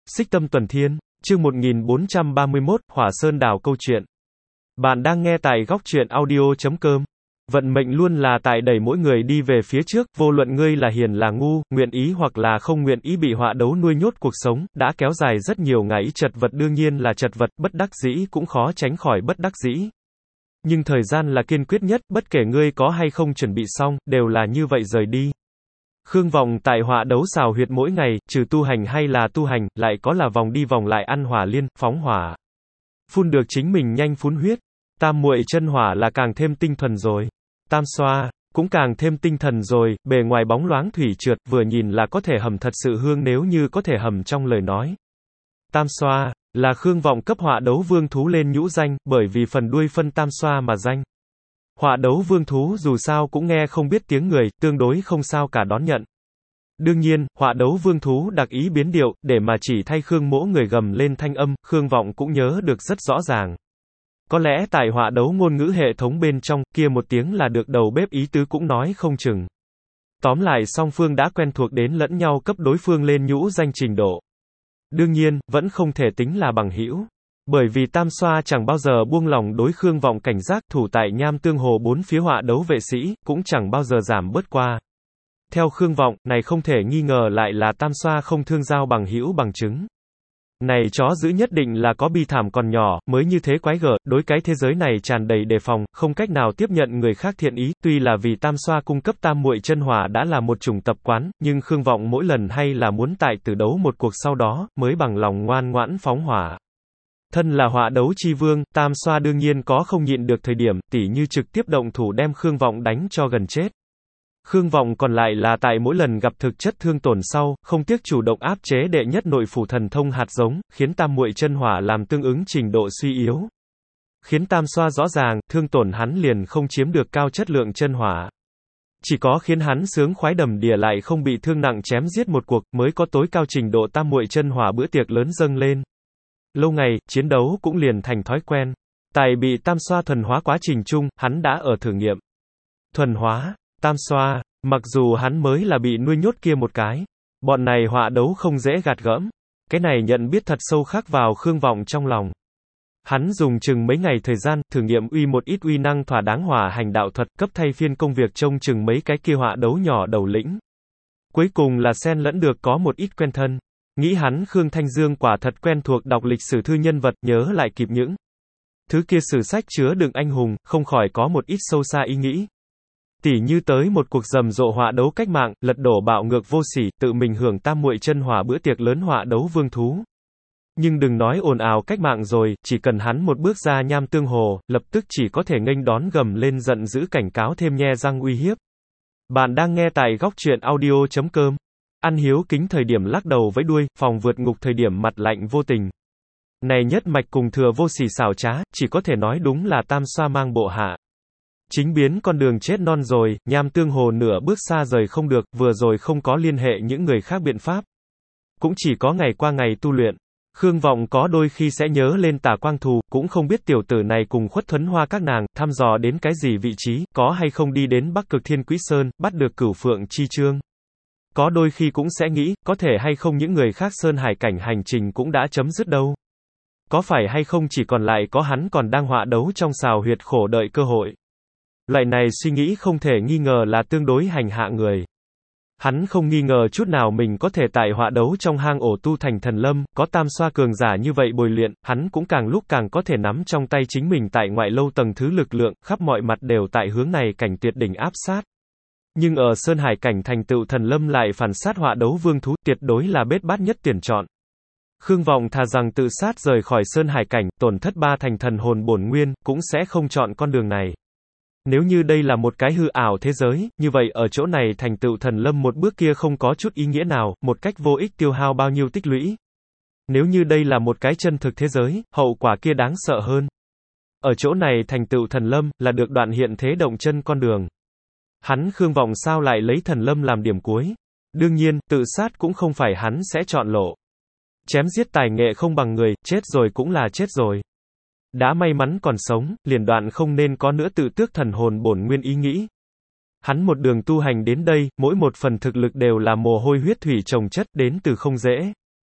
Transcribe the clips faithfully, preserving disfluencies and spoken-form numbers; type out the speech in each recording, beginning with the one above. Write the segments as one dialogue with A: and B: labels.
A: Xích Tâm Tuần Thiên, chương một nghìn bốn trăm ba mươi mốt, Hỏa Sơn Đảo câu chuyện. Bạn đang nghe tại góc truyện audio chấm com. Vận mệnh luôn là tại đẩy mỗi người đi về phía trước, vô luận ngươi là hiền là ngu, nguyện ý hoặc là không nguyện ý bị họa đấu nuôi nhốt cuộc sống, đã kéo dài rất nhiều ngày chật vật đương nhiên là chật vật, bất đắc dĩ cũng khó tránh khỏi bất đắc dĩ. Nhưng thời gian là kiên quyết nhất, bất kể ngươi có hay không chuẩn bị xong, đều là như vậy rời đi. Khương Vọng tại họa đấu xào huyệt mỗi ngày, trừ tu hành hay là tu hành, lại có là vòng đi vòng lại ăn hỏa liên, phóng hỏa. Phun được chính mình nhanh phun huyết. Tam muội chân hỏa là càng thêm tinh thuần rồi. Tam xoa, cũng càng thêm tinh thần rồi, bề ngoài bóng loáng thủy trượt, vừa nhìn là có thể hầm thật sự hương nếu như có thể hầm trong lời nói. Tam xoa, là Khương Vọng cấp họa đấu vương thú lên nhũ danh, bởi vì phần đuôi phân tam xoa mà danh. Họa đấu vương thú dù sao cũng nghe không biết tiếng người, tương đối không sao cả đón nhận. Đương nhiên, họa đấu vương thú đặc ý biến điệu, để mà chỉ thay Khương Mỗ người gầm lên thanh âm, Khương Vọng cũng nhớ được rất rõ ràng. Có lẽ tại họa đấu ngôn ngữ hệ thống bên trong, kia một tiếng là được đầu bếp ý tứ cũng nói không chừng. Tóm lại song phương đã quen thuộc đến lẫn nhau cấp đối phương lên nhũ danh trình độ. Đương nhiên, vẫn không thể tính là bằng hữu. Bởi vì Tam xoa chẳng bao giờ buông lòng đối Khương Vọng cảnh giác, thủ tại Nham Tương Hồ bốn phía họa đấu vệ sĩ, cũng chẳng bao giờ giảm bớt qua. Theo Khương Vọng, này không thể nghi ngờ lại là Tam xoa không thương giao bằng hữu bằng chứng. Này chó dữ nhất định là có bi thảm còn nhỏ, mới như thế quái gở, đối cái thế giới này tràn đầy đề phòng, không cách nào tiếp nhận người khác thiện ý, tuy là vì Tam xoa cung cấp tam muội chân hỏa đã là một chủng tập quán, nhưng Khương Vọng mỗi lần hay là muốn tại tử đấu một cuộc sau đó, mới bằng lòng ngoan ngoãn phóng hỏa. Thân là họa đấu chi vương, Tam xoa đương nhiên có không nhịn được thời điểm, tỉ như trực tiếp động thủ đem Khương Vọng đánh cho gần chết. Khương Vọng còn lại là tại mỗi lần gặp thực chất thương tổn sau, không tiếc chủ động áp chế đệ nhất nội phủ thần thông hạt giống, khiến tam muội chân hỏa làm tương ứng trình độ suy yếu. Khiến Tam xoa rõ ràng, thương tổn hắn liền không chiếm được cao chất lượng chân hỏa. Chỉ có khiến hắn sướng khoái đầm đìa lại không bị thương nặng chém giết một cuộc, mới có tối cao trình độ tam muội chân hỏa bữa tiệc lớn dâng lên. Lâu ngày, chiến đấu cũng liền thành thói quen. Tại bị Tam xoa thuần hóa quá trình chung, hắn đã ở thử nghiệm. Thuần hóa, Tam xoa, mặc dù hắn mới là bị nuôi nhốt kia một cái. Bọn này họa đấu không dễ gạt gẫm. Cái này nhận biết thật sâu khắc vào Khương Vọng trong lòng. Hắn dùng chừng mấy ngày thời gian, thử nghiệm uy một ít uy năng thỏa đáng hỏa hành đạo thuật, cấp thay phiên công việc trông chừng mấy cái kia họa đấu nhỏ đầu lĩnh. Cuối cùng là xen lẫn được có một ít quen thân. Nghĩ hắn Khương Thanh Dương quả thật quen thuộc đọc lịch sử thư nhân vật, nhớ lại kịp những thứ kia sử sách chứa đựng anh hùng, không khỏi có một ít sâu xa ý nghĩ. Tỉ như tới một cuộc rầm rộ họa đấu cách mạng, lật đổ bạo ngược vô sỉ, tự mình hưởng tam muội chân hỏa bữa tiệc lớn họa đấu vương thú. Nhưng đừng nói ồn ào cách mạng rồi, chỉ cần hắn một bước ra Nham Tương Hồ, lập tức chỉ có thể nghênh đón gầm lên giận dữ cảnh cáo thêm nhe răng uy hiếp. Bạn đang nghe tại góc truyện audio chấm com. Ăn hiếu kính thời điểm lắc đầu với đuôi, phòng vượt ngục thời điểm mặt lạnh vô tình. Này nhất mạch cùng thừa vô sỉ xảo trá, chỉ có thể nói đúng là Tam xoa mang bộ hạ. Chính biến con đường chết non rồi, Nham Tương Hồ nửa bước xa rời không được, vừa rồi không có liên hệ những người khác biện pháp. Cũng chỉ có ngày qua ngày tu luyện. Khương Vọng có đôi khi sẽ nhớ lên Tả Quang Thù, cũng không biết tiểu tử này cùng Khuất Thuấn Hoa các nàng, thăm dò đến cái gì vị trí, có hay không đi đến Bắc Cực Thiên Quý Sơn, bắt được Cửu Phượng Chi Chương. Có đôi khi cũng sẽ nghĩ, có thể hay không những người khác Sơn Hải cảnh hành trình cũng đã chấm dứt đâu. Có phải hay không chỉ còn lại có hắn còn đang họa đấu trong xào huyệt khổ đợi cơ hội. Loại này suy nghĩ không thể nghi ngờ là tương đối hành hạ người. Hắn không nghi ngờ chút nào mình có thể tại họa đấu trong hang ổ tu thành thần lâm, có Tam xoa cường giả như vậy bồi luyện, hắn cũng càng lúc càng có thể nắm trong tay chính mình tại ngoại lâu tầng thứ lực lượng, khắp mọi mặt đều tại hướng này cảnh tuyệt đỉnh áp sát. Nhưng ở Sơn Hải cảnh thành tựu thần lâm lại phản sát họa đấu vương thú, tuyệt đối là bết bát nhất tuyển chọn. Khương Vọng thà rằng tự sát rời khỏi Sơn Hải cảnh, tổn thất ba thành thần hồn bổn nguyên, cũng sẽ không chọn con đường này. Nếu như đây là một cái hư ảo thế giới, như vậy ở chỗ này thành tựu thần lâm một bước kia không có chút ý nghĩa nào, một cách vô ích tiêu hao bao nhiêu tích lũy. Nếu như đây là một cái chân thực thế giới, hậu quả kia đáng sợ hơn. Ở chỗ này thành tựu thần lâm, là được đoạn hiện thế động chân con đường. Hắn Khương Vọng sao lại lấy thần lâm làm điểm cuối? Đương nhiên, tự sát cũng không phải hắn sẽ chọn lộ. Chém giết tài nghệ không bằng người, chết rồi cũng là chết rồi. Đã may mắn còn sống, liền đoạn không nên có nữa tự tước thần hồn bổn nguyên ý nghĩ. Hắn một đường tu hành đến đây, mỗi một phần thực lực đều là mồ hôi huyết thủy chồng chất, đến từ không dễ.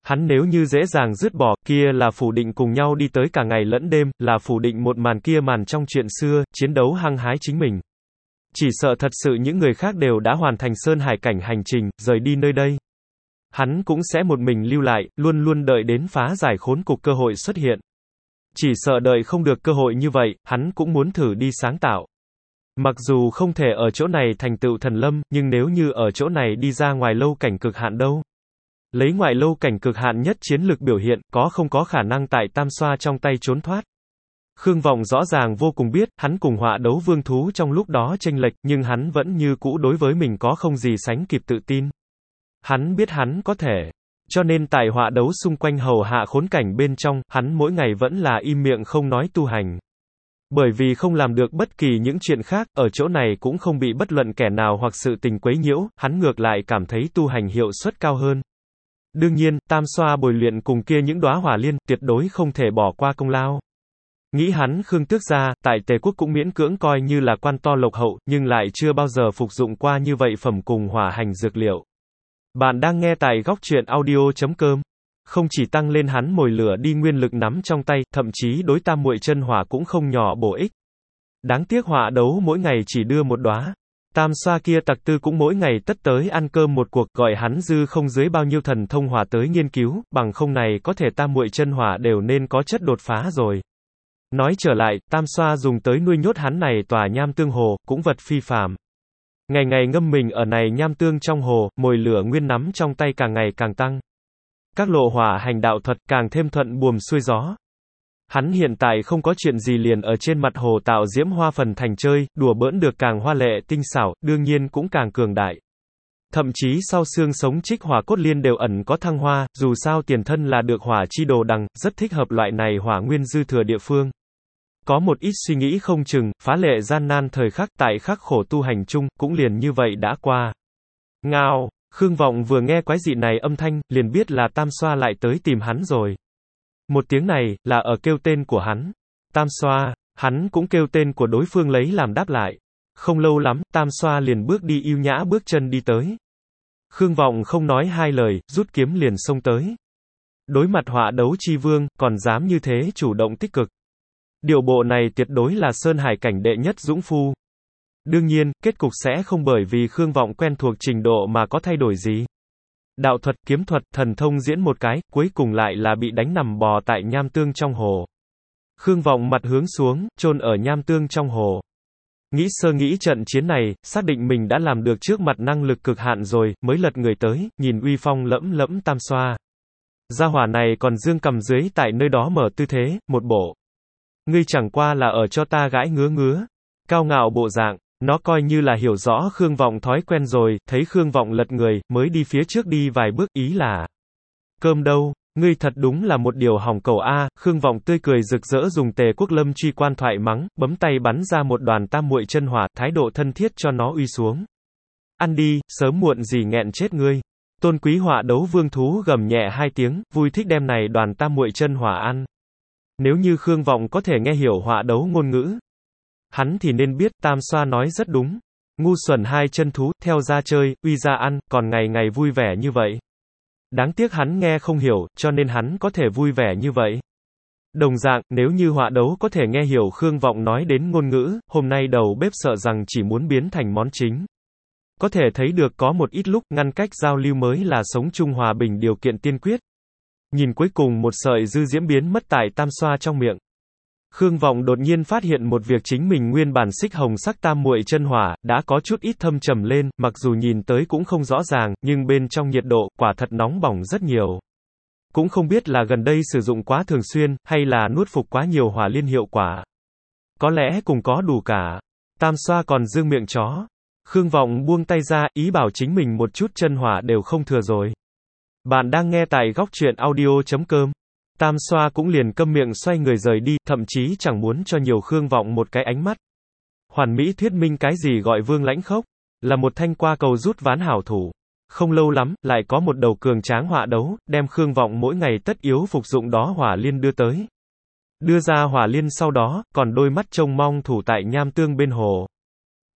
A: Hắn nếu như dễ dàng dứt bỏ, kia là phủ định cùng nhau đi tới cả ngày lẫn đêm, là phủ định một màn kia màn trong chuyện xưa, chiến đấu hăng hái chính mình. Chỉ sợ thật sự những người khác đều đã hoàn thành sơn hải cảnh hành trình, rời đi nơi đây. Hắn cũng sẽ một mình lưu lại, luôn luôn đợi đến phá giải khốn cục cơ hội xuất hiện. Chỉ sợ đợi không được cơ hội như vậy, hắn cũng muốn thử đi sáng tạo. Mặc dù không thể ở chỗ này thành tựu thần lâm, nhưng nếu như ở chỗ này đi ra ngoài lâu cảnh cực hạn đâu. Lấy ngoại lâu cảnh cực hạn nhất chiến lực biểu hiện, có không có khả năng tại tam xoa trong tay trốn thoát. Khương Vọng rõ ràng vô cùng biết, hắn cùng họa đấu vương thú trong lúc đó chênh lệch, nhưng hắn vẫn như cũ đối với mình có không gì sánh kịp tự tin. Hắn biết hắn có thể. Cho nên tại họa đấu xung quanh hầu hạ khốn cảnh bên trong, hắn mỗi ngày vẫn là im miệng không nói tu hành. Bởi vì không làm được bất kỳ những chuyện khác, ở chỗ này cũng không bị bất luận kẻ nào hoặc sự tình quấy nhiễu, hắn ngược lại cảm thấy tu hành hiệu suất cao hơn. Đương nhiên, tam xoa bồi luyện cùng kia những đóa hỏa liên, tuyệt đối không thể bỏ qua công lao. Nghĩ hắn Khương Tước gia, tại Tề quốc cũng miễn cưỡng coi như là quan to lộc hậu, nhưng lại chưa bao giờ phục dụng qua như vậy phẩm cùng hỏa hành dược liệu. Bạn đang nghe tại góc truyện audio chấm com. Không chỉ tăng lên hắn mồi lửa đi nguyên lực nắm trong tay, thậm chí đối tam muội chân hỏa cũng không nhỏ bổ ích. Đáng tiếc họa đấu mỗi ngày chỉ đưa một đóa. Tam xoa kia tặc tư cũng mỗi ngày tất tới ăn cơm một cuộc, gọi hắn dư không dưới bao nhiêu thần thông hỏa tới nghiên cứu, bằng không này có thể tam muội chân hỏa đều nên có chất đột phá rồi. Nói trở lại, tam xoa dùng tới nuôi nhốt hắn này tòa nham tương hồ, cũng vật phi phàm. Ngày ngày ngâm mình ở này nham tương trong hồ, mồi lửa nguyên nắm trong tay càng ngày càng tăng. Các lộ hỏa hành đạo thuật càng thêm thuận buồm xuôi gió. Hắn hiện tại không có chuyện gì liền ở trên mặt hồ tạo diễm hoa phần thành chơi, đùa bỡn được càng hoa lệ tinh xảo, đương nhiên cũng càng cường đại. Thậm chí sau xương sống trích hỏa cốt liên đều ẩn có thăng hoa, dù sao tiền thân là được hỏa chi đồ đằng, rất thích hợp loại này hỏa nguyên dư thừa địa phương. Có một ít suy nghĩ không chừng, phá lệ gian nan thời khắc tại khắc khổ tu hành chung, cũng liền như vậy đã qua. Ngao, Khương Vọng vừa nghe quái dị này âm thanh, liền biết là tam xoa lại tới tìm hắn rồi. Một tiếng này, là ở kêu tên của hắn. Tam xoa, hắn cũng kêu tên của đối phương lấy làm đáp lại. Không lâu lắm, tam xoa liền bước đi yêu nhã bước chân đi tới. Khương Vọng không nói hai lời, rút kiếm liền xông tới. Đối mặt họa đấu chi vương, còn dám như thế chủ động tích cực. Điều bộ này tuyệt đối là sơn hải cảnh đệ nhất dũng phu. Đương nhiên, kết cục sẽ không bởi vì Khương Vọng quen thuộc trình độ mà có thay đổi gì. Đạo thuật, kiếm thuật, thần thông diễn một cái, cuối cùng lại là bị đánh nằm bò tại nham tương trong hồ. Khương Vọng mặt hướng xuống, chôn ở nham tương trong hồ. Nghĩ sơ nghĩ trận chiến này, xác định mình đã làm được trước mặt năng lực cực hạn rồi, mới lật người tới, nhìn uy phong lẫm lẫm tam xoa. Gia hỏa này còn dương cầm dưới tại nơi đó mở tư thế, một bộ. Ngươi chẳng qua là ở cho ta gãi ngứa ngứa. Cao ngạo bộ dạng, nó coi như là hiểu rõ Khương Vọng thói quen rồi, thấy Khương Vọng lật người, mới đi phía trước đi vài bước, ý là. Cơm đâu, ngươi thật đúng là một điều hỏng cầu a. Khương Vọng tươi cười rực rỡ dùng Tề Quốc Lâm truy quan thoại mắng, bấm tay bắn ra một đoàn tam muội chân hỏa, thái độ thân thiết cho nó uy xuống. Ăn đi, sớm muộn gì nghẹn chết ngươi. Tôn quý họa đấu vương thú gầm nhẹ hai tiếng, vui thích đem này đoàn tam muội chân hỏa ăn. Nếu như Khương Vọng có thể nghe hiểu họa đấu ngôn ngữ, hắn thì nên biết tam xoa nói rất đúng. Ngu xuẩn hai chân thú, theo ra chơi, uy ra ăn, còn ngày ngày vui vẻ như vậy. Đáng tiếc hắn nghe không hiểu, cho nên hắn có thể vui vẻ như vậy. Đồng dạng, nếu như họa đấu có thể nghe hiểu Khương Vọng nói đến ngôn ngữ, hôm nay đầu bếp sợ rằng chỉ muốn biến thành món chính. Có thể thấy được có một ít lúc, ngăn cách giao lưu mới là sống chung hòa bình điều kiện tiên quyết. Nhìn cuối cùng một sợi dư diễm biến mất tại tam xoa trong miệng. Khương Vọng đột nhiên phát hiện một việc chính mình nguyên bản xích hồng sắc tam muội chân hỏa, đã có chút ít thâm trầm lên, mặc dù nhìn tới cũng không rõ ràng, nhưng bên trong nhiệt độ, quả thật nóng bỏng rất nhiều. Cũng không biết là gần đây sử dụng quá thường xuyên, hay là nuốt phục quá nhiều hỏa liên hiệu quả. Có lẽ cùng có đủ cả. Tam xoa còn dương miệng chó. Khương Vọng buông tay ra, ý bảo chính mình một chút chân hỏa đều không thừa rồi. Bạn đang nghe tại góc truyện audio chấm com. Tam xoa cũng liền câm miệng xoay người rời đi, thậm chí chẳng muốn cho nhiều Khương Vọng một cái ánh mắt. Hoàn mỹ thuyết minh cái gì gọi vương lãnh khốc, là một thanh qua cầu rút ván hảo thủ. Không lâu lắm, lại có một đầu cường tráng họa đấu, đem Khương Vọng mỗi ngày tất yếu phục dụng đó hỏa liên đưa tới. Đưa ra hỏa liên sau đó, còn đôi mắt trông mong thủ tại nham tương bên hồ.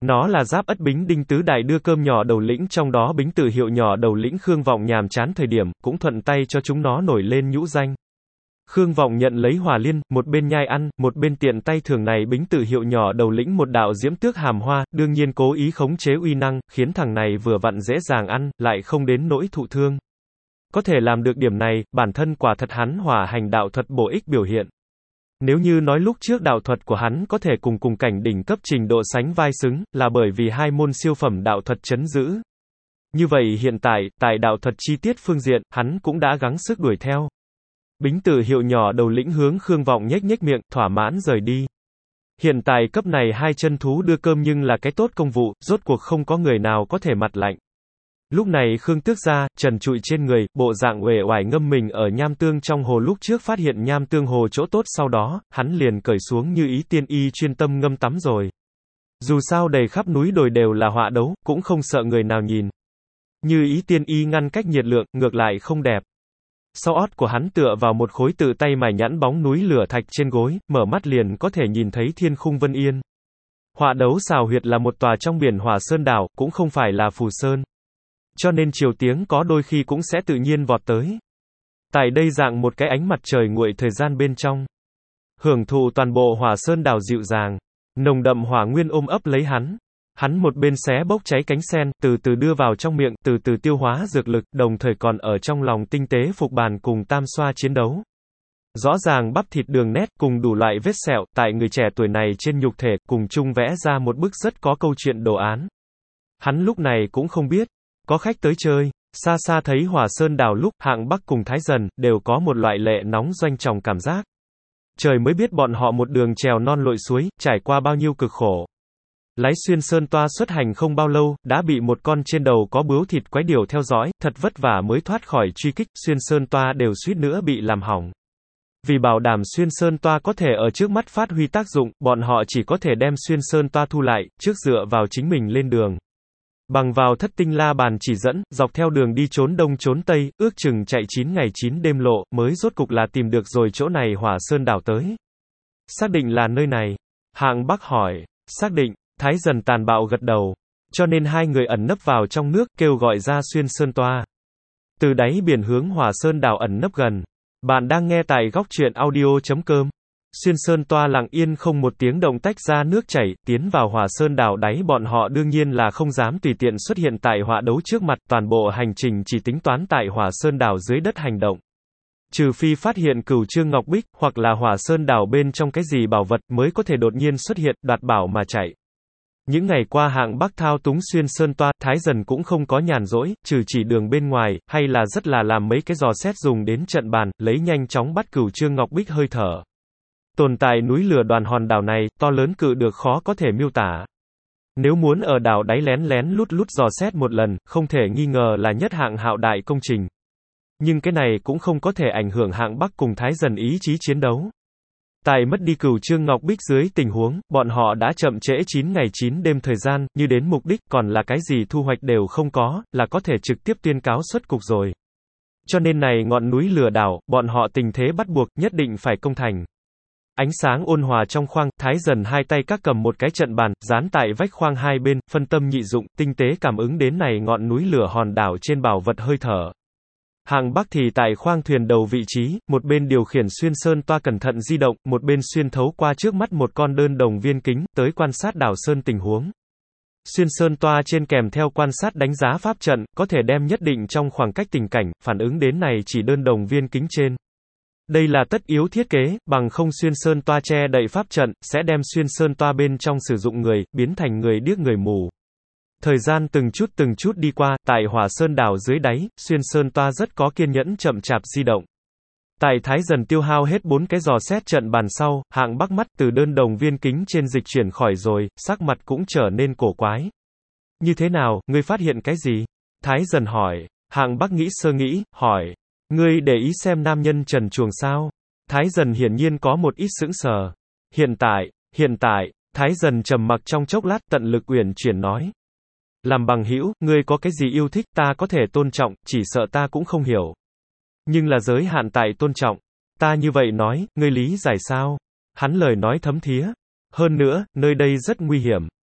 A: Nó là Giáp Ất Bính Đinh tứ đại đưa cơm nhỏ đầu lĩnh, trong đó Bính Tử Hiệu nhỏ đầu lĩnh Khương Vọng nhàm chán thời điểm, cũng thuận tay cho chúng nó nổi lên nhũ danh. Khương Vọng nhận lấy Hòa Liên, một bên nhai ăn, một bên tiện tay thường này Bính Tử Hiệu nhỏ đầu lĩnh một đạo diễm tước hàm hoa, đương nhiên cố ý khống chế uy năng, khiến thằng này vừa vặn dễ dàng ăn, lại không đến nỗi thụ thương. Có thể làm được điểm này, bản thân quả thật hắn hỏa hành đạo thuật bổ ích biểu hiện. Nếu như nói lúc trước đạo thuật của hắn có thể cùng cùng cảnh đỉnh cấp trình độ sánh vai xứng, là bởi vì hai môn siêu phẩm đạo thuật chấn giữ. Như vậy hiện tại, tại đạo thuật chi tiết phương diện, hắn cũng đã gắng sức đuổi theo. Bính Tử Hiệu nhỏ đầu lĩnh hướng Khương Vọng nhếch nhếch miệng, thỏa mãn rời đi. Hiện tại cấp này hai chân thú đưa cơm nhưng là cái tốt công vụ, rốt cuộc không có người nào có thể mặt lạnh. Lúc này Khương Tước ra, trần trụi trên người, bộ dạng uể oải ngâm mình ở nham tương trong hồ, lúc trước phát hiện nham tương hồ chỗ tốt sau đó, hắn liền cởi xuống Như Ý Tiên Y chuyên tâm ngâm tắm rồi. Dù sao đầy khắp núi đồi đều là họa đấu, cũng không sợ người nào nhìn. Như Ý Tiên Y ngăn cách nhiệt lượng, ngược lại không đẹp. Sau ót của hắn tựa vào một khối tự tay mài nhẵn bóng núi lửa thạch trên gối, mở mắt liền có thể nhìn thấy thiên khung vân yên. Họa đấu xào huyệt là một tòa trong biển Hỏa Sơn đảo, cũng không phải là Phù Sơn. Cho nên chiều tiếng có đôi khi cũng sẽ tự nhiên vọt tới. Tại đây dạng một cái ánh mặt trời nguội thời gian bên trong. Hưởng thụ toàn bộ Hỏa Sơn đảo dịu dàng. Nồng đậm hỏa nguyên ôm ấp lấy hắn. Hắn một bên xé bốc cháy cánh sen, từ từ đưa vào trong miệng, từ từ tiêu hóa dược lực, đồng thời còn ở trong lòng tinh tế phục bàn cùng tam xoa chiến đấu. Rõ ràng bắp thịt đường nét cùng đủ loại vết sẹo, tại người trẻ tuổi này trên nhục thể, cùng chung vẽ ra một bức rất có câu chuyện đồ án. Hắn lúc này cũng không biết, có khách tới chơi, xa xa thấy Hỏa Sơn đảo lúc, Hạng Bắc cùng Thái Dần, đều có một loại lệ nóng doanh tròng cảm giác. Trời mới biết bọn họ một đường trèo non lội suối, trải qua bao nhiêu cực khổ. Lái xuyên sơn toa xuất hành không bao lâu, đã bị một con trên đầu có bướu thịt quái điểu theo dõi, thật vất vả mới thoát khỏi truy kích, xuyên sơn toa đều suýt nữa bị làm hỏng. Vì bảo đảm xuyên sơn toa có thể ở trước mắt phát huy tác dụng, bọn họ chỉ có thể đem xuyên sơn toa thu lại, trước dựa vào chính mình lên đường. Bằng vào thất tinh la bàn chỉ dẫn, dọc theo đường đi trốn đông trốn tây, ước chừng chạy chín ngày chín đêm lộ, mới rốt cục là tìm được rồi chỗ này Hỏa Sơn đảo tới. Xác định là nơi này. Hạng Bắc hỏi. Xác định. Thái Dần tàn bạo gật đầu. Cho nên hai người ẩn nấp vào trong nước, kêu gọi ra xuyên sơn toa. Từ đáy biển hướng Hỏa Sơn đảo ẩn nấp gần. Bạn đang nghe tại góc truyện audio chấm com. Xuyên sơn toa lặng yên không một tiếng động tách ra nước chảy, tiến vào Hỏa Sơn đảo đáy, bọn họ đương nhiên là không dám tùy tiện xuất hiện tại họa đấu trước mặt, toàn bộ hành trình chỉ tính toán tại Hỏa Sơn đảo dưới đất hành động. Trừ phi phát hiện Cửu Trương Ngọc Bích, hoặc là Hỏa Sơn đảo bên trong cái gì bảo vật mới có thể đột nhiên xuất hiện, đoạt bảo mà chạy. Những ngày qua Hạng Bắc thao túng xuyên sơn toa, Thái Dần cũng không có nhàn rỗi, trừ chỉ đường bên ngoài, hay là rất là làm mấy cái dò xét dùng đến trận bàn, lấy nhanh chóng bắt Cửu Trương Ngọc Bích hơi thở. Tồn tại núi lửa đoàn hòn đảo này, to lớn cự được khó có thể miêu tả. Nếu muốn ở đảo đáy lén lén lút lút dò xét một lần, không thể nghi ngờ là nhất hạng hạo đại công trình. Nhưng cái này cũng không có thể ảnh hưởng Hạng Bắc cùng Thái Dần ý chí chiến đấu. Tại mất đi Cửu Trương Ngọc Bích dưới tình huống, bọn họ đã chậm trễ chín ngày chín đêm thời gian, như đến mục đích, còn là cái gì thu hoạch đều không có, là có thể trực tiếp tuyên cáo xuất cục rồi. Cho nên này ngọn núi lửa đảo, bọn họ tình thế bắt buộc, nhất định phải công thành. Ánh sáng ôn hòa trong khoang, Thái Dần hai tay các cầm một cái trận bàn, dán tại vách khoang hai bên, phân tâm nhị dụng, tinh tế cảm ứng đến này ngọn núi lửa hòn đảo trên bảo vật hơi thở. Hạng Bắc thì tại khoang thuyền đầu vị trí, một bên điều khiển xuyên sơn toa cẩn thận di động, một bên xuyên thấu qua trước mắt một con đơn đồng viên kính, tới quan sát đảo sơn tình huống. Xuyên sơn toa trên kèm theo quan sát đánh giá pháp trận, có thể đem nhất định trong khoảng cách tình cảnh, phản ứng đến này chỉ đơn đồng viên kính trên. Đây là tất yếu thiết kế, bằng không xuyên sơn toa che đậy pháp trận, sẽ đem xuyên sơn toa bên trong sử dụng người, biến thành người điếc người mù. Thời gian từng chút từng chút đi qua, tại Hỏa Sơn đảo dưới đáy, xuyên sơn toa rất có kiên nhẫn chậm chạp di động. Tại Thái Dần tiêu hao hết bốn cái dò xét trận bàn sau, Hạng Bắc mắt từ đơn đồng viên kính trên dịch chuyển khỏi rồi, sắc mặt cũng trở nên cổ quái. Như thế nào, ngươi phát hiện cái gì? Thái Dần hỏi. Hạng Bắc nghĩ sơ nghĩ, hỏi. Ngươi để ý xem nam nhân trần truồng sao? Thái Dần hiển nhiên có một ít sững sờ. Hiện tại, hiện tại, Thái Dần trầm mặc trong chốc lát, tận lực uyển chuyển nói. Làm bằng hữu, ngươi có cái gì yêu thích, ta có thể tôn trọng, chỉ sợ ta cũng không hiểu. Nhưng là giới hạn tại tôn trọng. Ta như vậy nói, ngươi lý giải sao? Hắn lời nói thấm thía. Hơn nữa, nơi đây rất nguy hiểm.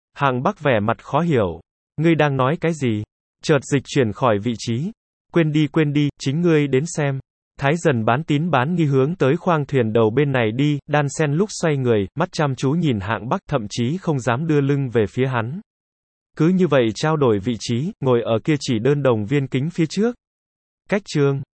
A: Hạng Bắc vẻ mặt khó hiểu. Ngươi đang nói cái gì? Chợt dịch chuyển khỏi vị trí. Quên đi quên đi, chính ngươi đến xem. Thái Dần bán tín bán nghi hướng tới khoang thuyền đầu bên này đi, đan sen lúc xoay người, mắt chăm chú nhìn Hạng Bắc, thậm chí không dám đưa lưng về phía hắn. Cứ như vậy trao đổi vị trí, ngồi ở kia chỉ đơn đồng viên kính phía trước. Cách chương